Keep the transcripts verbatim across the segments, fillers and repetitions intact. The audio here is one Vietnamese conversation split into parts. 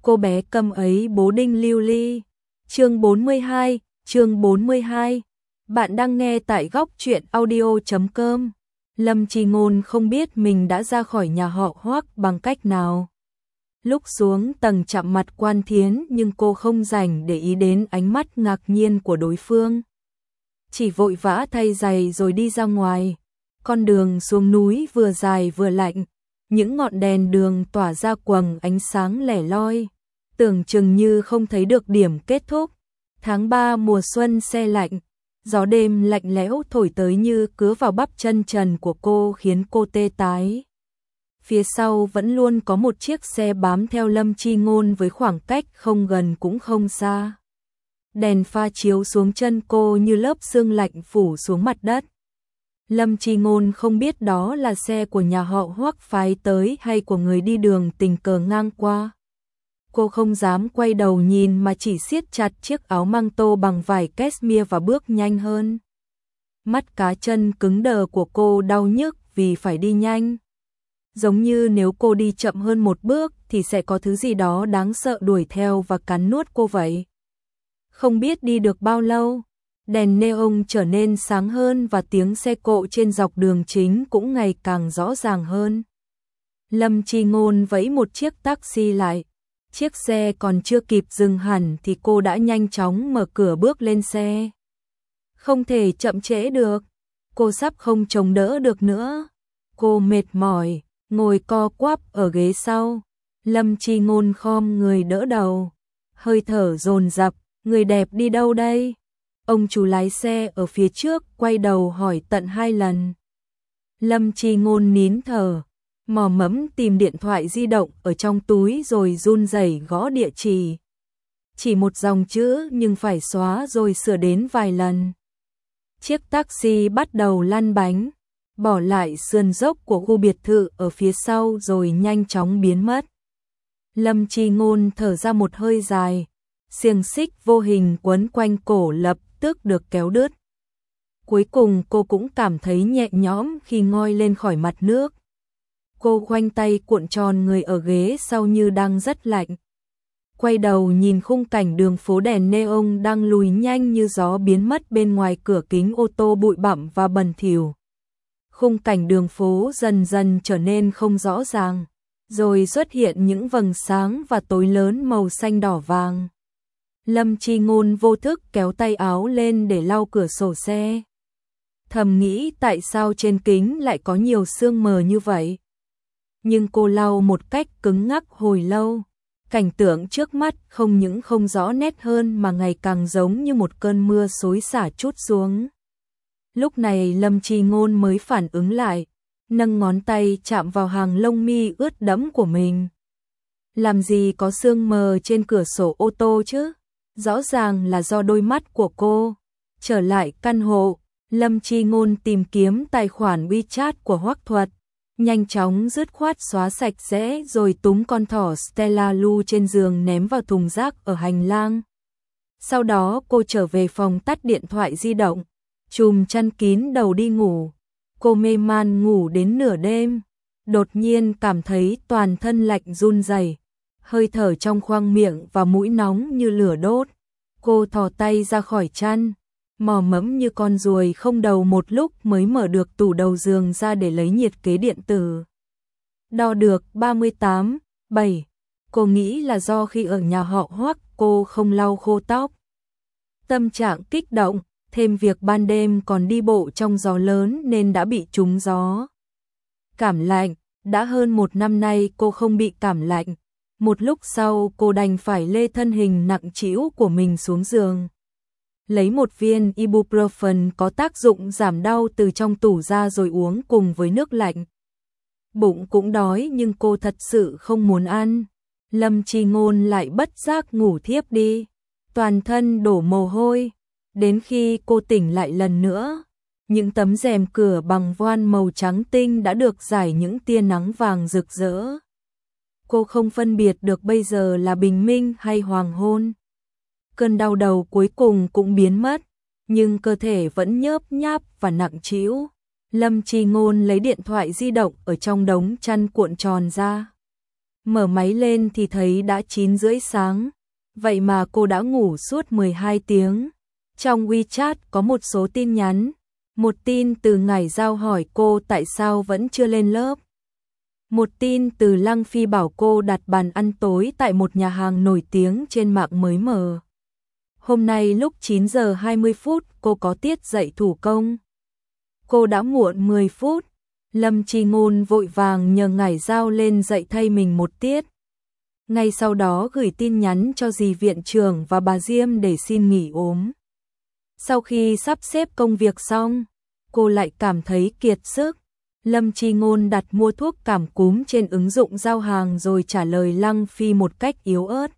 Cô bé câm ấy bố đinh lưu ly. Chương bốn mươi hai, chương bốn mươi hai. Bạn đang nghe tại góc truyện audio chấm com. Lâm Chi Ngôn không biết mình đã ra khỏi nhà họ Hoắc bằng cách nào. Lúc xuống tầng chạm mặt Quan Thiến nhưng cô không rảnh để ý đến ánh mắt ngạc nhiên của đối phương. Chỉ vội vã thay giày rồi đi ra ngoài. Con đường xuống núi vừa dài vừa lạnh, những ngọn đèn đường tỏa ra quầng ánh sáng lẻ loi, tưởng chừng như không thấy được điểm kết thúc. Tháng ba mùa xuân se lạnh, gió đêm lạnh lẽo thổi tới như cứa vào bắp chân trần của cô khiến cô tê tái. Phía sau vẫn luôn có một chiếc xe bám theo Lâm Chi Ngôn với khoảng cách không gần cũng không xa. Đèn pha chiếu xuống chân cô như lớp sương lạnh phủ xuống mặt đất. Lâm Chi Ngôn không biết đó là xe của nhà họ Hoắc phái tới hay của người đi đường tình cờ ngang qua. Cô không dám quay đầu nhìn mà chỉ siết chặt chiếc áo măng tô bằng vải cashmere và bước nhanh hơn. Mắt cá chân cứng đờ của cô đau nhức vì phải đi nhanh. Giống như nếu cô đi chậm hơn một bước thì sẽ có thứ gì đó đáng sợ đuổi theo và cắn nuốt cô vậy. Không biết đi được bao lâu, đèn neon trở nên sáng hơn và tiếng xe cộ trên dọc đường chính cũng ngày càng rõ ràng hơn. Lâm Chi Ngôn vẫy một chiếc taxi lại. Chiếc xe còn chưa kịp dừng hẳn thì cô đã nhanh chóng mở cửa bước lên xe. Không thể chậm trễ được, cô sắp không chống đỡ được nữa. Cô mệt mỏi, ngồi co quắp ở ghế sau. Lâm Chi Ngôn khom người đỡ đầu, hơi thở dồn dập, người đẹp đi đâu đây? Ông chủ lái xe ở phía trước quay đầu hỏi tận hai lần. Lâm Chi Ngôn nín thở, mò mẫm tìm điện thoại di động ở trong túi rồi run rẩy gõ địa chỉ. Chỉ một dòng chữ nhưng phải xóa rồi sửa đến vài lần. Chiếc taxi bắt đầu lăn bánh, bỏ lại sườn dốc của khu biệt thự ở phía sau rồi nhanh chóng biến mất. Lâm Chi Ngôn thở ra một hơi dài, xiềng xích vô hình quấn quanh cổ lập tức được kéo đứt. Cuối cùng cô cũng cảm thấy nhẹ nhõm khi ngoi lên khỏi mặt nước. Cô khoanh tay cuộn tròn người ở ghế sau như đang rất lạnh. Quay đầu nhìn khung cảnh đường phố đèn neon đang lùi nhanh như gió biến mất bên ngoài cửa kính ô tô bụi bặm và bẩn thỉu. Khung cảnh đường phố dần dần trở nên không rõ ràng, rồi xuất hiện những vầng sáng và tối lớn màu xanh đỏ vàng. Lâm Chi Ngôn vô thức kéo tay áo lên để lau cửa sổ xe. Thầm nghĩ tại sao trên kính lại có nhiều sương mờ như vậy. Nhưng cô lau một cách cứng ngắc hồi lâu. Cảnh tượng trước mắt không những không rõ nét hơn mà ngày càng giống như một cơn mưa xối xả trút xuống. Lúc này Lâm Chi Ngôn mới phản ứng lại, nâng ngón tay chạm vào hàng lông mi ướt đẫm của mình. Làm gì có sương mờ trên cửa sổ ô tô chứ? Rõ ràng là do đôi mắt của cô. Trở lại căn hộ, Lâm Chi Ngôn tìm kiếm tài khoản WeChat của Hoắc Thuật, nhanh chóng dứt khoát xóa sạch sẽ rồi túm con thỏ Stella Lu trên giường ném vào thùng rác ở hành lang. Sau đó cô trở về phòng tắt điện thoại di động, chùm chăn kín đầu đi ngủ. Cô mê man ngủ đến nửa đêm, đột nhiên cảm thấy toàn thân lạnh run rẩy, hơi thở trong khoang miệng và mũi nóng như lửa đốt. Cô thò tay ra khỏi chăn, mò mẫm như con ruồi không đầu một lúc mới mở được tủ đầu giường ra để lấy nhiệt kế điện tử. Đo được ba mươi tám, bảy. Cô nghĩ là do khi ở nhà họ Hoắc cô không lau khô tóc. Tâm trạng kích động, thêm việc ban đêm còn đi bộ trong gió lớn nên đã bị trúng gió. Cảm lạnh, đã hơn một năm nay cô không bị cảm lạnh. Một lúc sau cô đành phải lê thân hình nặng trĩu của mình xuống giường. Lấy một viên ibuprofen có tác dụng giảm đau từ trong tủ ra rồi uống cùng với nước lạnh. Bụng cũng đói nhưng cô thật sự không muốn ăn. Lâm Chi Ngôn lại bất giác ngủ thiếp đi, toàn thân đổ mồ hôi. Đến khi cô tỉnh lại lần nữa, những tấm rèm cửa bằng voan màu trắng tinh đã được rải những tia nắng vàng rực rỡ. Cô không phân biệt được bây giờ là bình minh hay hoàng hôn. Cơn đau đầu cuối cùng cũng biến mất, nhưng cơ thể vẫn nhớp nháp và nặng trĩu. Lâm Chi Ngôn lấy điện thoại di động ở trong đống chăn cuộn tròn ra. Mở máy lên thì thấy đã chín rưỡi sáng. Vậy mà cô đã ngủ suốt mười hai tiếng. Trong WeChat có một số tin nhắn. Một tin từ Ngải Giao hỏi cô tại sao vẫn chưa lên lớp. Một tin từ Lăng Phi bảo cô đặt bàn ăn tối tại một nhà hàng nổi tiếng trên mạng mới mở. Hôm nay lúc chín giờ hai mươi phút cô có tiết dạy thủ công. Cô đã muộn mười phút. Lâm Chi Ngôn vội vàng nhờ Ngải Giao lên dạy thay mình một tiết. Ngay sau đó gửi tin nhắn cho dì viện trưởng và bà Diêm để xin nghỉ ốm. Sau khi sắp xếp công việc xong, cô lại cảm thấy kiệt sức. Lâm Chi Ngôn đặt mua thuốc cảm cúm trên ứng dụng giao hàng rồi trả lời Lăng Phi một cách yếu ớt.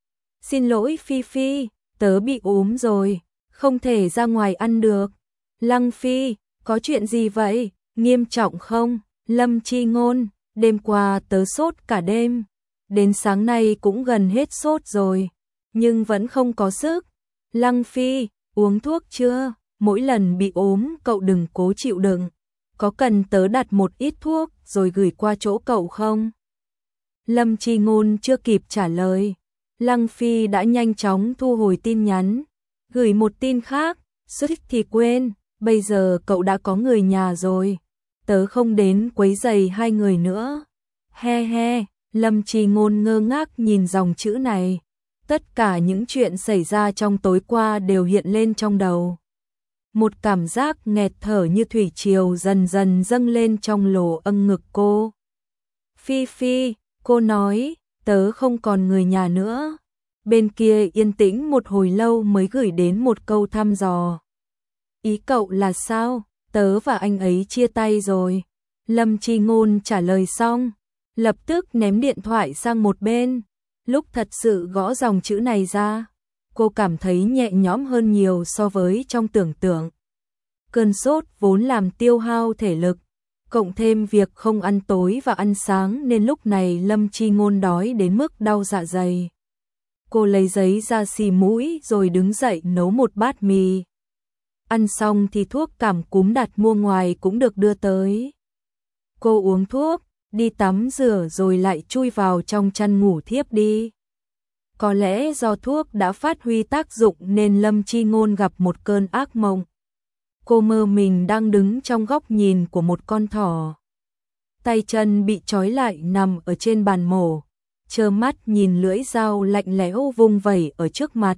Xin lỗi Phi Phi, tớ bị ốm rồi, không thể ra ngoài ăn được. Lăng Phi, có chuyện gì vậy? Nghiêm trọng không? Lâm Chi Ngôn, đêm qua tớ sốt cả đêm. Đến sáng nay cũng gần hết sốt rồi, nhưng vẫn không có sức. Lăng Phi, uống thuốc chưa? Mỗi lần bị ốm cậu đừng cố chịu đựng. Có cần tớ đặt một ít thuốc rồi gửi qua chỗ cậu không? Lâm Chi Ngôn chưa kịp trả lời. Lăng Phi đã nhanh chóng thu hồi tin nhắn. Gửi một tin khác, suýt thì quên, bây giờ cậu đã có người nhà rồi. Tớ không đến quấy rầy hai người nữa. He he, Lâm Chi Ngôn ngơ ngác nhìn dòng chữ này. Tất cả những chuyện xảy ra trong tối qua đều hiện lên trong đầu. Một cảm giác nghẹt thở như thủy triều dần dần dâng lên trong lỗ âng ngực cô. Phi Phi, cô nói, tớ không còn người nhà nữa. Bên kia yên tĩnh một hồi lâu mới gửi đến một câu thăm dò. Ý cậu là sao? Tớ và anh ấy chia tay rồi. Lâm Chi Ngôn trả lời xong, lập tức ném điện thoại sang một bên. Lúc thật sự gõ dòng chữ này ra, cô cảm thấy nhẹ nhõm hơn nhiều so với trong tưởng tượng. Cơn sốt vốn làm tiêu hao thể lực, cộng thêm việc không ăn tối và ăn sáng nên lúc này Lâm Chi Ngôn đói đến mức đau dạ dày. Cô lấy giấy ra xì mũi rồi đứng dậy nấu một bát mì. Ăn xong thì thuốc cảm cúm đặt mua ngoài cũng được đưa tới. Cô uống thuốc, đi tắm rửa rồi lại chui vào trong chăn ngủ thiếp đi. Có lẽ do thuốc đã phát huy tác dụng nên Lâm Chi Ngôn gặp một cơn ác mộng. Cô mơ mình đang đứng trong góc nhìn của một con thỏ. Tay chân bị trói lại nằm ở trên bàn mổ, trơ mắt nhìn lưỡi dao lạnh lẽo vung vẩy ở trước mặt.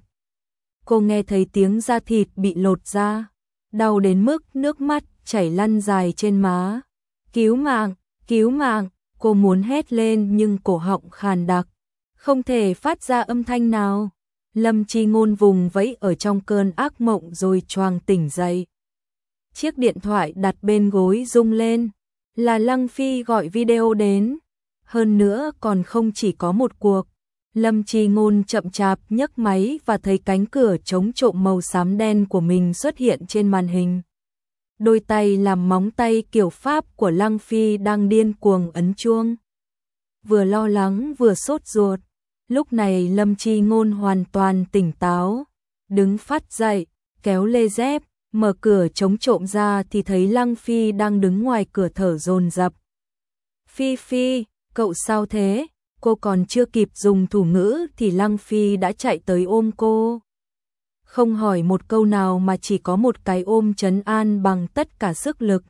Cô nghe thấy tiếng da thịt bị lột ra, đau đến mức nước mắt chảy lăn dài trên má. Cứu mạng, cứu mạng, cô muốn hét lên nhưng cổ họng khàn đặc, không thể phát ra âm thanh nào. Lâm Chi Ngôn vùng vẫy ở trong cơn ác mộng rồi choàng tỉnh dậy. Chiếc điện thoại đặt bên gối rung lên, là Lăng Phi gọi video đến. Hơn nữa còn không chỉ có một cuộc. Lâm Chi Ngôn chậm chạp nhấc máy và thấy cánh cửa chống trộm màu xám đen của mình xuất hiện trên màn hình. Đôi tay làm móng tay kiểu Pháp của Lăng Phi đang điên cuồng ấn chuông. Vừa lo lắng vừa sốt ruột. Lúc này Lâm Chi Ngôn hoàn toàn tỉnh táo, đứng phát dậy, kéo lê dép, mở cửa chống trộm ra thì thấy Lăng Phi đang đứng ngoài cửa thở dồn dập. Phi Phi, cậu sao thế? Cô còn chưa kịp dùng thủ ngữ thì Lăng Phi đã chạy tới ôm cô. Không hỏi một câu nào mà chỉ có một cái ôm trấn an bằng tất cả sức lực.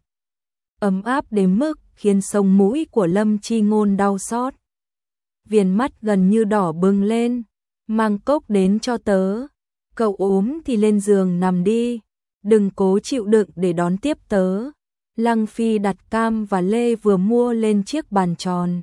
Ấm áp đến mức khiến sống mũi của Lâm Chi Ngôn đau xót. Viền mắt gần như đỏ bừng lên. Mang cốc đến cho tớ. Cậu ốm thì lên giường nằm đi. Đừng cố chịu đựng để đón tiếp tớ. Lăng Phi đặt cam và lê vừa mua lên chiếc bàn tròn.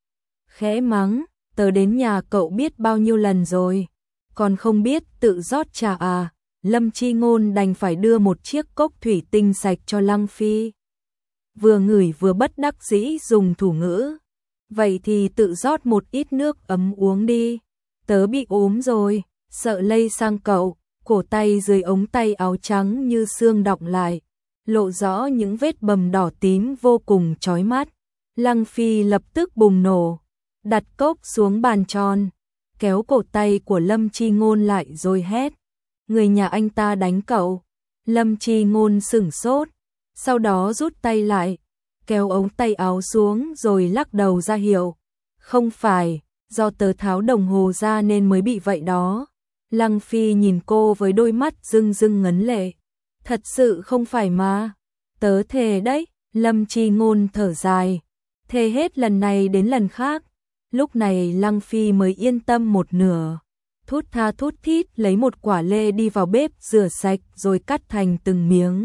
Khẽ mắng, tớ đến nhà cậu biết bao nhiêu lần rồi. Còn không biết tự rót trà à? Lâm Chi Ngôn đành phải đưa một chiếc cốc thủy tinh sạch cho Lăng Phi. Vừa ngửi vừa bất đắc dĩ dùng thủ ngữ. Vậy thì tự rót một ít nước ấm uống đi. Tớ bị ốm rồi, sợ lây sang cậu. Cổ tay dưới ống tay áo trắng như xương đọng lại, lộ rõ những vết bầm đỏ tím vô cùng chói mắt. Lăng Phi lập tức bùng nổ, đặt cốc xuống bàn tròn, kéo cổ tay của Lâm Chi Ngôn lại rồi hét. Người nhà anh ta đánh cậu. Lâm Chi Ngôn sửng sốt, sau đó rút tay lại, kéo ống tay áo xuống rồi lắc đầu ra hiệu. Không phải, do tớ tháo đồng hồ ra nên mới bị vậy đó. Lăng Phi nhìn cô với đôi mắt rưng rưng ngấn lệ. Thật sự không phải mà. Tớ thề đấy, Lâm Chi Ngôn thở dài. Thề hết lần này đến lần khác. Lúc này Lăng Phi mới yên tâm một nửa. Thút tha thút thít lấy một quả lê đi vào bếp rửa sạch rồi cắt thành từng miếng.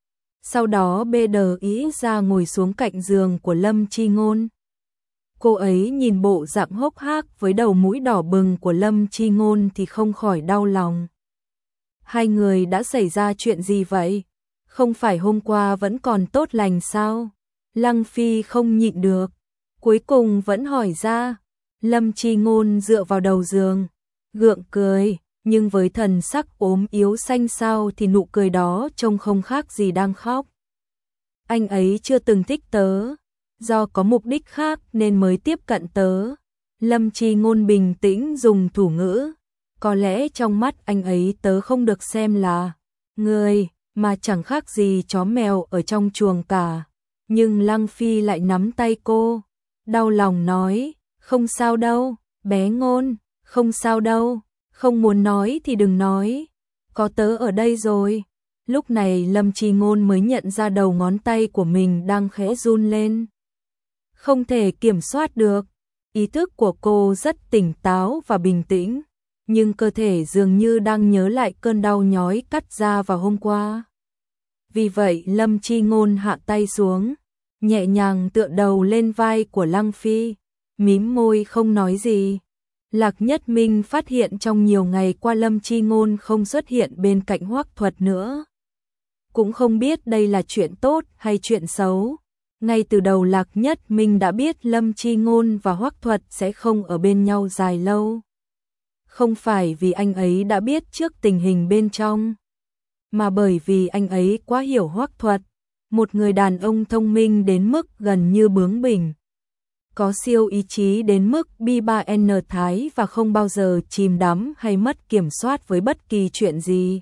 Sau đó bê đờ ý ra ngồi xuống cạnh giường của Lâm Chi Ngôn. Cô ấy nhìn bộ dạng hốc hác với đầu mũi đỏ bừng của Lâm Chi Ngôn thì không khỏi đau lòng. Hai người đã xảy ra chuyện gì vậy? Không phải hôm qua vẫn còn tốt lành sao? Lăng Phi không nhịn được, cuối cùng vẫn hỏi ra. Lâm Chi Ngôn dựa vào đầu giường, gượng cười, nhưng với thần sắc ốm yếu xanh xao thì nụ cười đó trông không khác gì đang khóc. Anh ấy chưa từng thích tớ, do có mục đích khác nên mới tiếp cận tớ. Lâm Chi Ngôn bình tĩnh dùng thủ ngữ. Có lẽ trong mắt anh ấy tớ không được xem là người, mà chẳng khác gì chó mèo ở trong chuồng cả. Nhưng Lăng Phi lại nắm tay cô, đau lòng nói, không sao đâu, bé Ngôn, không sao đâu, không muốn nói thì đừng nói, có tớ ở đây rồi. Lúc này Lâm Chi Ngôn mới nhận ra đầu ngón tay của mình đang khẽ run lên. Không thể kiểm soát được, ý thức của cô rất tỉnh táo và bình tĩnh, nhưng cơ thể dường như đang nhớ lại cơn đau nhói cắt da vào hôm qua. Vì vậy Lâm Chi Ngôn hạ tay xuống, nhẹ nhàng tựa đầu lên vai của Lăng Phi, mím môi không nói gì. Lạc Nhất Minh phát hiện trong nhiều ngày qua Lâm Chi Ngôn không xuất hiện bên cạnh Hoắc Thuật nữa. Cũng không biết đây là chuyện tốt hay chuyện xấu. Ngay từ đầu Lạc Nhất Minh đã biết Lâm Chi Ngôn và Hoắc Thuật sẽ không ở bên nhau dài lâu. Không phải vì anh ấy đã biết trước tình hình bên trong, mà bởi vì anh ấy quá hiểu Hoắc Thuật, một người đàn ông thông minh đến mức gần như bướng bỉnh, có siêu ý chí đến mức bi ba en thái và không bao giờ chìm đắm hay mất kiểm soát với bất kỳ chuyện gì.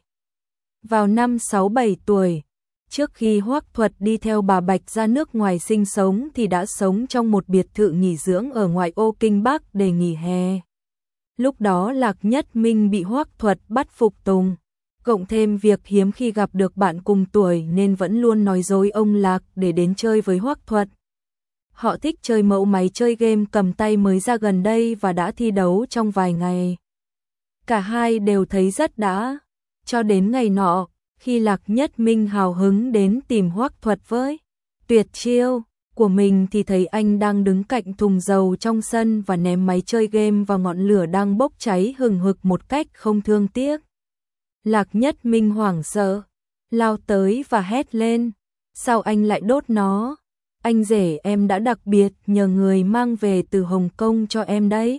Vào năm sáu bảy tuổi, trước khi Hoắc Thuật đi theo bà Bạch ra nước ngoài sinh sống thì đã sống trong một biệt thự nghỉ dưỡng ở ngoại ô Kinh Bắc để nghỉ hè. Lúc đó Lạc Nhất Minh bị Hoắc Thuật bắt phục tùng, cộng thêm việc hiếm khi gặp được bạn cùng tuổi nên vẫn luôn nói dối ông Lạc để đến chơi với Hoắc Thuật. Họ thích chơi mẫu máy chơi game cầm tay mới ra gần đây và đã thi đấu trong vài ngày. Cả hai đều thấy rất đã, cho đến ngày nọ, khi Lạc Nhất Minh hào hứng đến tìm Hoắc Thuật với tuyệt chiêu của mình thì thấy anh đang đứng cạnh thùng dầu trong sân và ném máy chơi game vào ngọn lửa đang bốc cháy hừng hực một cách không thương tiếc. Lạc Nhất Minh hoảng sợ, lao tới và hét lên, sao anh lại đốt nó? Anh rể em đã đặc biệt nhờ người mang về từ Hồng Kông cho em đấy.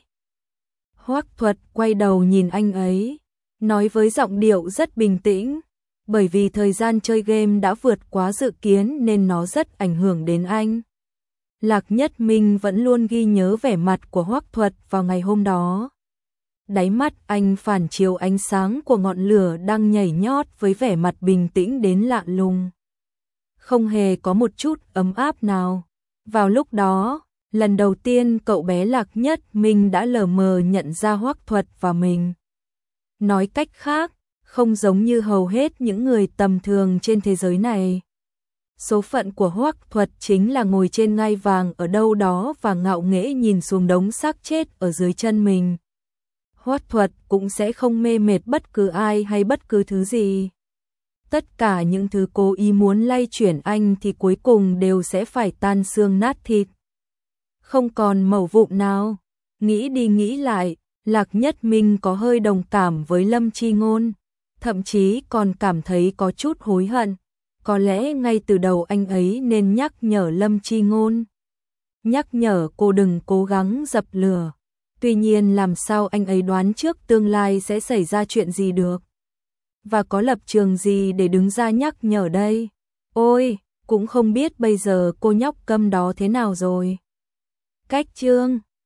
Hoắc Thuật quay đầu nhìn anh ấy, nói với giọng điệu rất bình tĩnh, bởi vì thời gian chơi game đã vượt quá dự kiến nên nó rất ảnh hưởng đến anh. Lạc Nhất Minh vẫn luôn ghi nhớ vẻ mặt của Hoắc Thuật vào ngày hôm đó. Đáy mắt anh phản chiếu ánh sáng của ngọn lửa đang nhảy nhót với vẻ mặt bình tĩnh đến lạ lùng. Không hề có một chút ấm áp nào. Vào lúc đó, lần đầu tiên cậu bé Lạc Nhất Minh đã lờ mờ nhận ra Hoắc Thuật và mình. Nói cách khác, không giống như hầu hết những người tầm thường trên thế giới này. Số phận của Hoắc Thuật chính là ngồi trên ngai vàng ở đâu đó và ngạo nghễ nhìn xuống đống xác chết ở dưới chân mình. Hoắc Thuật cũng sẽ không mê mệt bất cứ ai hay bất cứ thứ gì. Tất cả những thứ cố ý muốn lay chuyển anh thì cuối cùng đều sẽ phải tan xương nát thịt. Không còn mẩu vụn nào. Nghĩ đi nghĩ lại, Lạc Nhất Minh có hơi đồng cảm với Lâm Chi Ngôn, thậm chí còn cảm thấy có chút hối hận. Có lẽ ngay từ đầu anh ấy nên nhắc nhở Lâm Chi Ngôn, nhắc nhở cô đừng cố gắng dập lửa. Tuy nhiên làm sao anh ấy đoán trước tương lai sẽ xảy ra chuyện gì được? Và có lập trường gì để đứng ra nhắc nhở đây? Ôi, cũng không biết bây giờ cô nhóc câm đó thế nào rồi. Cách chương